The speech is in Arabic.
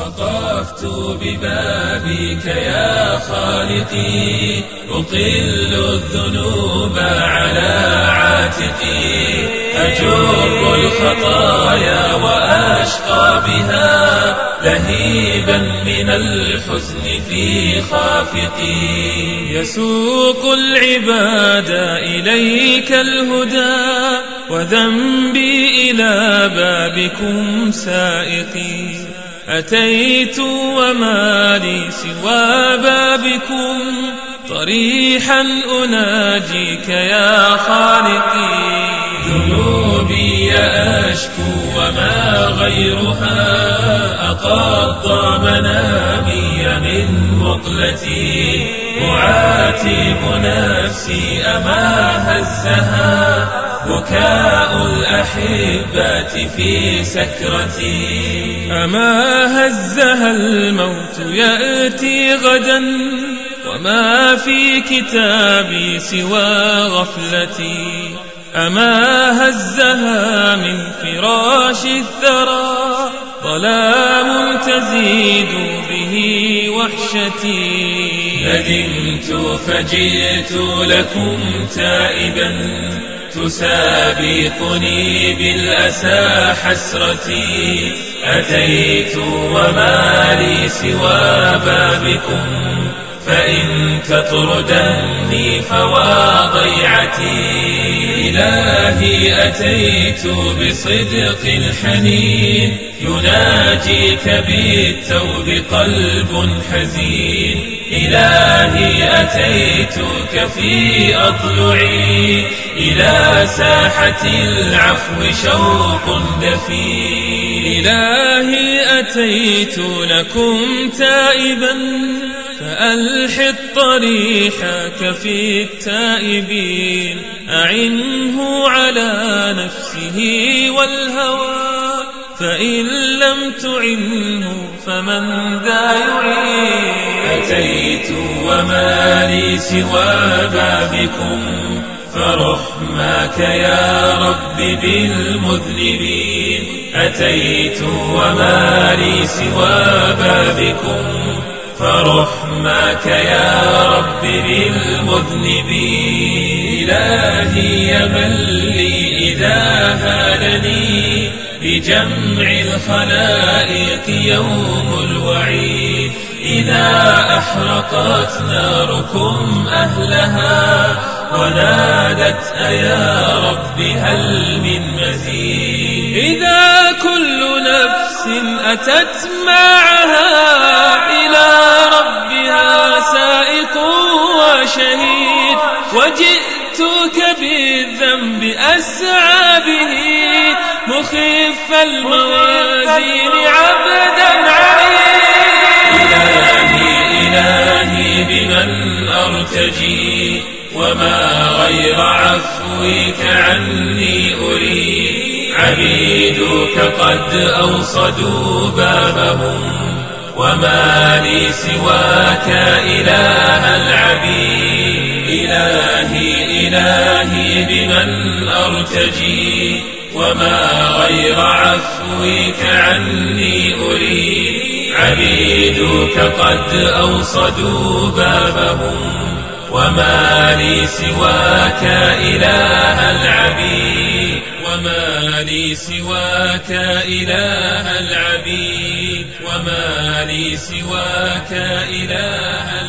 وقفت ببابك يا خالقي أقل الذنوب على عاتقي أجر الخطايا وأشقى بها لهيبا من الحزن في خافقي يسوق العباد إليك الهدى وذنبي إلى بابكم سائقي أتيت وما لي سوى بابكم طريحا أناجيك يا خالقي ذنوبي أشكو وما غيرها أقضى منامي من مقلتي أعاتب نفسي أما هزها بكاء الأحبة في سكرتي أما هزها الموت يأتي غدا وما في كتابي سوى غفلتي أما هزها من فراش الثرى ظلام تزيد به وحشتي ندمت فجئت لكم تائبا تسابقني بالأسى حسرتي أتيت وما لي سوى بابكم فإن تطردني فوا ضيعتي إلهي أتيت بصدق الحنين يناجيك بالتوب قلب حزين إلهي أتيتك في أضلعي إلى ساحة العفو شوق دفين إلهي أتيت لكم تائبا فألحق طريحك في التائبين أعنه على نفسه والهوى فإن لم تعنه فمن ذا يعين أتيت وما لي سوى بابكم فرحماك يا رب بالمذنبين أتيت وما لي سوى بابكم فرحماك يا رب بالمذنبين إلهي من لي إذا هالني بجمع الخلائق يوم الوعيد إذا أحرقت ناركم أهلها ونادت أيا رب هل من مزيد إذا كل نفس أتت معها إلى ربها سائق وشهيد وجئتك بالذنب أسعى به مخف الموازين عبدا عنيد إلهي بمن أرتجي وما غير عفوك عني أريد عبيدك قد أوصدوا بابهم وما لي سواك إله العبيد إلهي بمن أرتجي وما غير عفوك عني أريد عبيدك قد أوصدوا بابهم وما لي سواك إله العبيد وما لي سواك إله العبيد وما لي سواك إله